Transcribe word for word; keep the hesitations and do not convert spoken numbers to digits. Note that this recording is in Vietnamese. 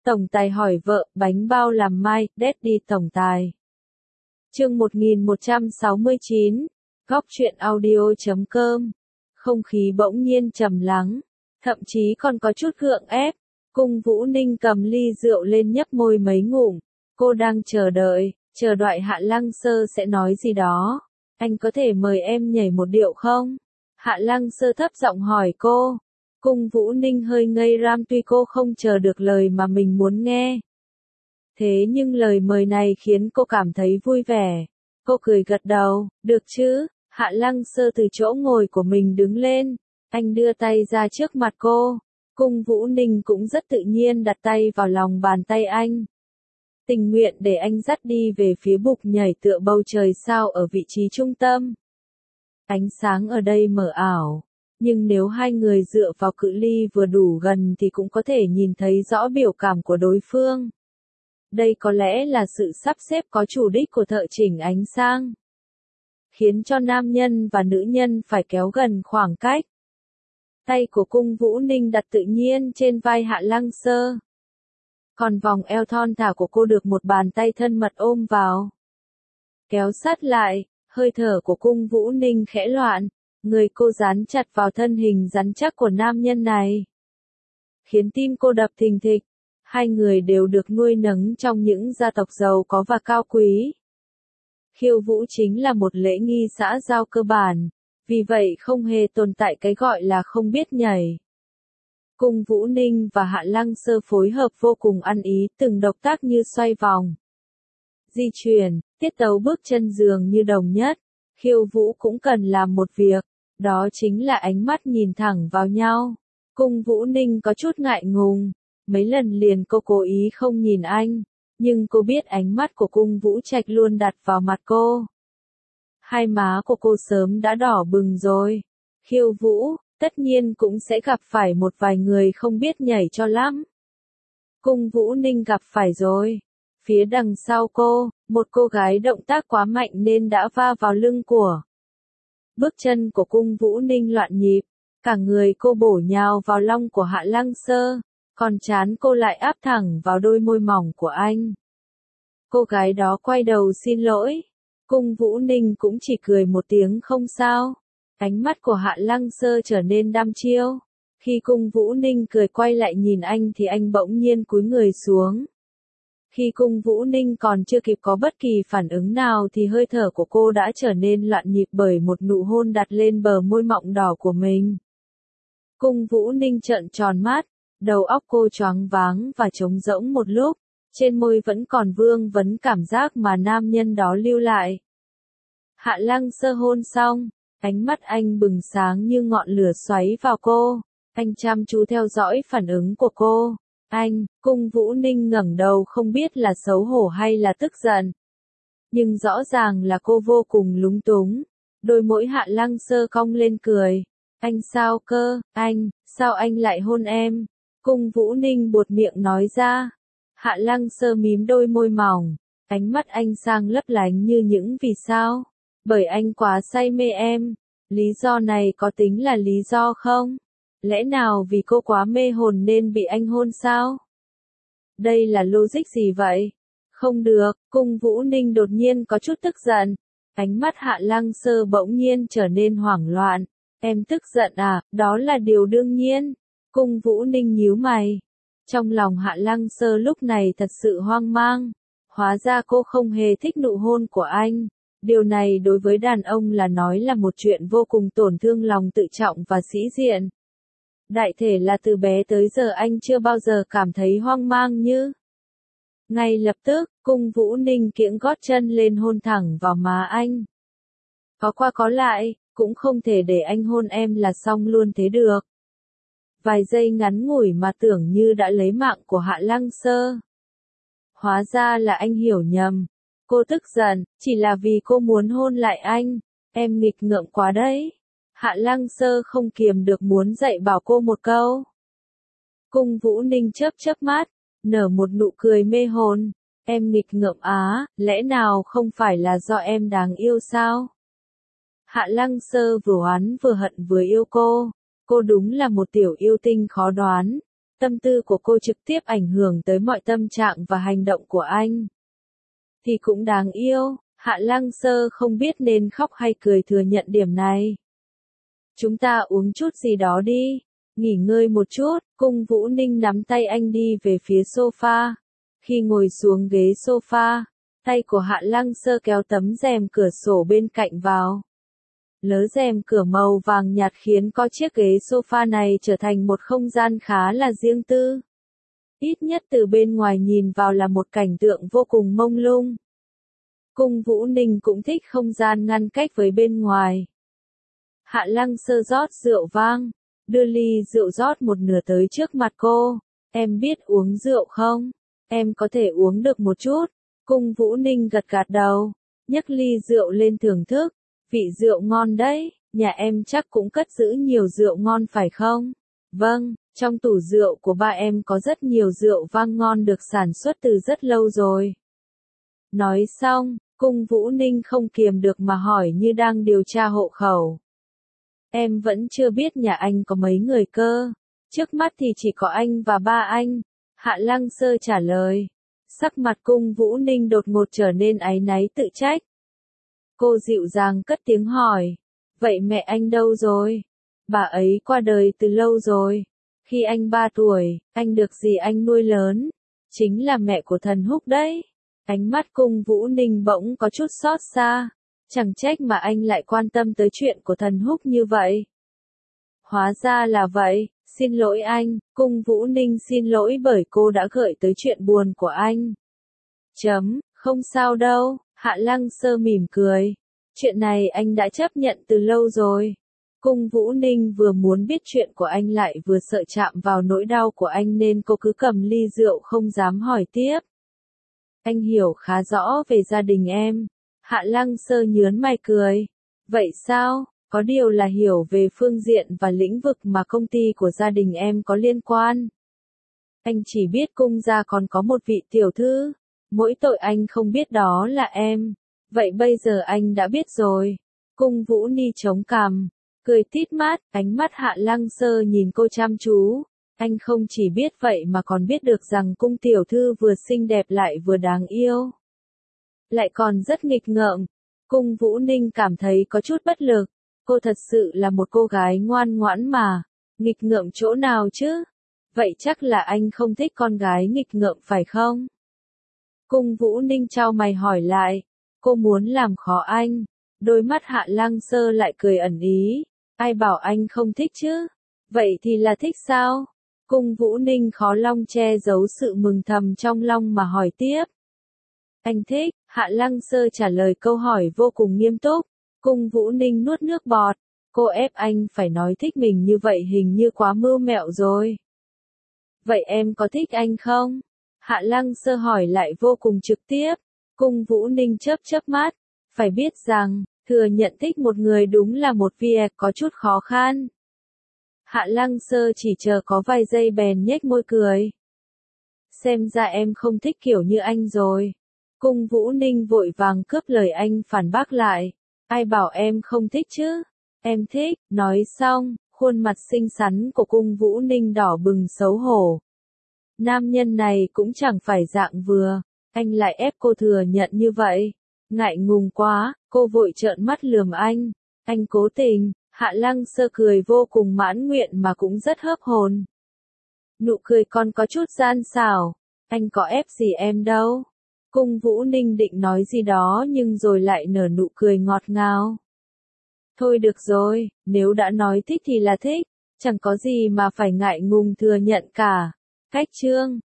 Tổng tài hỏi vợ, bánh bao làm mai, Daddy tổng tài. Chương một nghìn một trăm sáu mươi chín, góc truyện audio chấm com. Không khí bỗng nhiên trầm lắng, thậm chí còn có chút gượng ép. Cung Vũ Ninh cầm ly rượu lên nhấp môi mấy ngụm. Cô đang chờ đợi, chờ đợi Hạ Lăng Sơ sẽ nói gì đó. Anh có thể mời em nhảy một điệu không? Hạ Lăng Sơ thấp giọng hỏi cô. Cung Vũ Ninh hơi ngây ram tuy cô không chờ được lời mà mình muốn nghe. Thế nhưng lời mời này khiến cô cảm thấy vui vẻ. Cô cười gật đầu, được chứ? Hạ Lăng Sơ từ chỗ ngồi của mình đứng lên. Anh đưa tay ra trước mặt cô. Cung Vũ Ninh cũng rất tự nhiên đặt tay vào lòng bàn tay anh. Tình nguyện để anh dắt đi về phía bục nhảy tựa bầu trời sao ở vị trí trung tâm. Ánh sáng ở đây mờ ảo. Nhưng nếu hai người dựa vào cự ly vừa đủ gần thì cũng có thể nhìn thấy rõ biểu cảm của đối phương. Đây có lẽ là sự sắp xếp có chủ đích của thợ chỉnh ánh sáng, khiến cho nam nhân và nữ nhân phải kéo gần khoảng cách. Tay của Cung Vũ Ninh đặt tự nhiên trên vai Hạ Lăng Sơ. Còn vòng eo thon thả của cô được một bàn tay thân mật ôm vào. Kéo sát lại, hơi thở của Cung Vũ Ninh khẽ loạn. Người cô dán chặt vào thân hình rắn chắc của nam nhân này, khiến tim cô đập thình thịch. Hai người đều được nuôi nấng trong những gia tộc giàu có và cao quý. Khiêu vũ chính là một lễ nghi xã giao cơ bản, vì vậy không hề tồn tại cái gọi là không biết nhảy. Cung Vũ Ninh và Hạ Lăng Sơ phối hợp vô cùng ăn ý, từng động tác như xoay vòng, di chuyển, tiết tấu bước chân dường như đồng nhất. Khiêu vũ cũng cần làm một việc, đó chính là ánh mắt nhìn thẳng vào nhau. Cung Vũ Ninh có chút ngại ngùng, mấy lần liền cô cố ý không nhìn anh, nhưng cô biết ánh mắt của Cung Vũ Trạch luôn đặt vào mặt cô. Hai má của cô sớm đã đỏ bừng rồi. Khiêu vũ, tất nhiên cũng sẽ gặp phải một vài người không biết nhảy cho lắm. Cung Vũ Ninh gặp phải rồi. Phía đằng sau cô, một cô gái động tác quá mạnh nên đã va vào lưng của. Bước chân của Cung Vũ Ninh loạn nhịp, cả người cô bổ nhào vào long của Hạ Lăng Sơ, còn trán cô lại áp thẳng vào đôi môi mỏng của anh. Cô gái đó quay đầu xin lỗi. Cung Vũ Ninh cũng chỉ cười một tiếng không sao. Ánh mắt của Hạ Lăng Sơ trở nên đăm chiêu. Khi Cung Vũ Ninh cười quay lại nhìn anh thì anh bỗng nhiên cúi người xuống. Khi Cung Vũ Ninh còn chưa kịp có bất kỳ phản ứng nào thì hơi thở của cô đã trở nên loạn nhịp bởi một nụ hôn đặt lên bờ môi mọng đỏ của mình. Cung Vũ Ninh trợn tròn mắt, đầu óc cô choáng váng và trống rỗng một lúc, trên môi vẫn còn vương vấn cảm giác mà nam nhân đó lưu lại. Hạ Lăng Sơ hôn xong, ánh mắt anh bừng sáng như ngọn lửa xoáy vào cô, anh chăm chú theo dõi phản ứng của cô. Anh, Cung Vũ Ninh ngẩng đầu không biết là xấu hổ hay là tức giận. Nhưng rõ ràng là cô vô cùng lúng túng. Đôi môi Hạ Lăng Sơ cong lên cười. Anh sao cơ, anh, sao anh lại hôn em? Cung Vũ Ninh buột miệng nói ra. Hạ Lăng Sơ mím đôi môi mỏng. Ánh mắt anh sang lấp lánh như những vì sao. Bởi anh quá say mê em. Lý do này có tính là lý do không? Lẽ nào vì cô quá mê hồn nên bị anh hôn sao? Đây là logic gì vậy? Không được, Cung Vũ Ninh đột nhiên có chút tức giận. Ánh mắt Hạ Lăng Sơ bỗng nhiên trở nên hoảng loạn. Em tức giận à, đó là điều đương nhiên. Cung Vũ Ninh nhíu mày. Trong lòng Hạ Lăng Sơ lúc này thật sự hoang mang. Hóa ra cô không hề thích nụ hôn của anh. Điều này đối với đàn ông là nói là một chuyện vô cùng tổn thương lòng tự trọng và sĩ diện. Đại thể là từ bé tới giờ anh chưa bao giờ cảm thấy hoang mang như. Ngay lập tức, Cung Vũ Ninh kiễng gót chân lên hôn thẳng vào má anh. Có qua có lại, cũng không thể để anh hôn em là xong luôn thế được. Vài giây ngắn ngủi mà tưởng như đã lấy mạng của Hạ Lăng Sơ. Hóa ra là anh hiểu nhầm. Cô tức giận, chỉ là vì cô muốn hôn lại anh. Em nghịch ngợm quá đấy. Hạ Lăng Sơ không kiềm được muốn dạy bảo cô một câu. Cung Vũ Ninh chớp chớp mắt, nở một nụ cười mê hồn. Em nghịch ngợm á, lẽ nào không phải là do em đáng yêu sao? Hạ Lăng Sơ vừa oán vừa hận vừa yêu cô. Cô đúng là một tiểu yêu tinh khó đoán. tâm tư của cô trực tiếp ảnh hưởng tới mọi tâm trạng và hành động của anh. Thì cũng đáng yêu, Hạ Lăng Sơ không biết nên khóc hay cười thừa nhận điểm này. Chúng ta uống chút gì đó đi, nghỉ ngơi một chút, Cung Vũ Ninh nắm tay anh đi về phía sofa. Khi ngồi xuống ghế sofa, tay của Hạ Lăng Sơ kéo tấm rèm cửa sổ bên cạnh vào. Lớ rèm cửa màu vàng nhạt khiến có chiếc ghế sofa này trở thành một không gian khá là riêng tư. Ít nhất từ bên ngoài nhìn vào là một cảnh tượng vô cùng mông lung. Cung Vũ Ninh cũng thích không gian ngăn cách với bên ngoài. Hạ Lăng Sơ rót rượu vang, đưa ly rượu rót một nửa tới trước mặt cô. Em biết uống rượu không? Em có thể uống được một chút. Cung Vũ Ninh gật gật đầu, nhấc ly rượu lên thưởng thức. Vị rượu ngon đấy, nhà em chắc cũng cất giữ nhiều rượu ngon phải không? Vâng, trong tủ rượu của ba em có rất nhiều rượu vang ngon được sản xuất từ rất lâu rồi. Nói xong, Cung Vũ Ninh không kiềm được mà hỏi như đang điều tra hộ khẩu. Em vẫn chưa biết nhà anh có mấy người cơ. Trước mắt thì chỉ có anh và ba anh. Hạ Lăng Sơ trả lời. Sắc mặt Cung Vũ Ninh đột ngột trở nên áy náy tự trách. Cô dịu dàng cất tiếng hỏi. Vậy mẹ anh đâu rồi? Bà ấy qua đời từ lâu rồi. Khi anh ba tuổi, anh được dì anh nuôi lớn. Chính là mẹ của Thần Húc đấy. Ánh mắt Cung Vũ Ninh bỗng có chút xót xa. Chẳng trách mà anh lại quan tâm tới chuyện của Thần Húc như vậy. Hóa ra là vậy, xin lỗi anh, Cung Vũ Ninh xin lỗi bởi cô đã gợi tới chuyện buồn của anh. Chấm, không sao đâu, Hạ Lăng Sơ mỉm cười. Chuyện này anh đã chấp nhận từ lâu rồi. Cung Vũ Ninh vừa muốn biết chuyện của anh lại vừa sợ chạm vào nỗi đau của anh nên cô cứ cầm ly rượu không dám hỏi tiếp. Anh hiểu khá rõ về gia đình em. Hạ Lăng Sơ nhớn mày cười. Vậy sao? Có điều là hiểu về phương diện và lĩnh vực mà công ty của gia đình em có liên quan. Anh chỉ biết cung gia còn có một vị tiểu thư. Mỗi tội anh không biết đó là em. Vậy bây giờ anh đã biết rồi. Cung Vũ Ni chống cằm, cười tít mắt, ánh mắt Hạ Lăng Sơ nhìn cô chăm chú. Anh không chỉ biết vậy mà còn biết được rằng cung tiểu thư vừa xinh đẹp lại vừa đáng yêu. Lại còn rất nghịch ngợm. Cung Vũ Ninh cảm thấy có chút bất lực. Cô thật sự là một cô gái ngoan ngoãn mà. Nghịch ngợm chỗ nào chứ? Vậy chắc là anh không thích con gái nghịch ngợm phải không? Cung Vũ Ninh chau mày hỏi lại. Cô muốn làm khó anh. Đôi mắt Hạ Lăng Sơ lại cười ẩn ý. Ai bảo anh không thích chứ? Vậy thì là thích sao? Cung Vũ Ninh khó lòng che giấu sự mừng thầm trong lòng mà hỏi tiếp. Anh thích, Hạ Lăng Sơ trả lời câu hỏi vô cùng nghiêm túc. Cung Vũ Ninh nuốt nước bọt. Cô ép anh phải nói thích mình như vậy hình như quá mưu mẹo rồi. Vậy em có thích anh không? Hạ Lăng Sơ hỏi lại vô cùng trực tiếp. Cung Vũ Ninh chớp chớp mắt. Phải biết rằng, thừa nhận thích một người đúng là một việc có chút khó khăn. Hạ Lăng Sơ chỉ chờ có vài giây bèn nhếch môi cười. Xem ra em không thích kiểu như anh rồi. Cung Vũ Ninh vội vàng cướp lời anh phản bác lại. Ai bảo em không thích chứ? Em thích, nói xong, khuôn mặt xinh xắn của Cung Vũ Ninh đỏ bừng xấu hổ. Nam nhân này cũng chẳng phải dạng vừa, anh lại ép cô thừa nhận như vậy. Ngại ngùng quá, cô vội trợn mắt lườm anh. Anh cố tình, Hạ Lăng Sơ cười vô cùng mãn nguyện mà cũng rất hớp hồn. Nụ cười còn có chút gian xảo, anh có ép gì em đâu. Cung Vũ Ninh định nói gì đó nhưng rồi lại nở nụ cười ngọt ngào. Thôi được rồi, nếu đã nói thích thì là thích, chẳng có gì mà phải ngại ngùng thừa nhận cả. Cách chương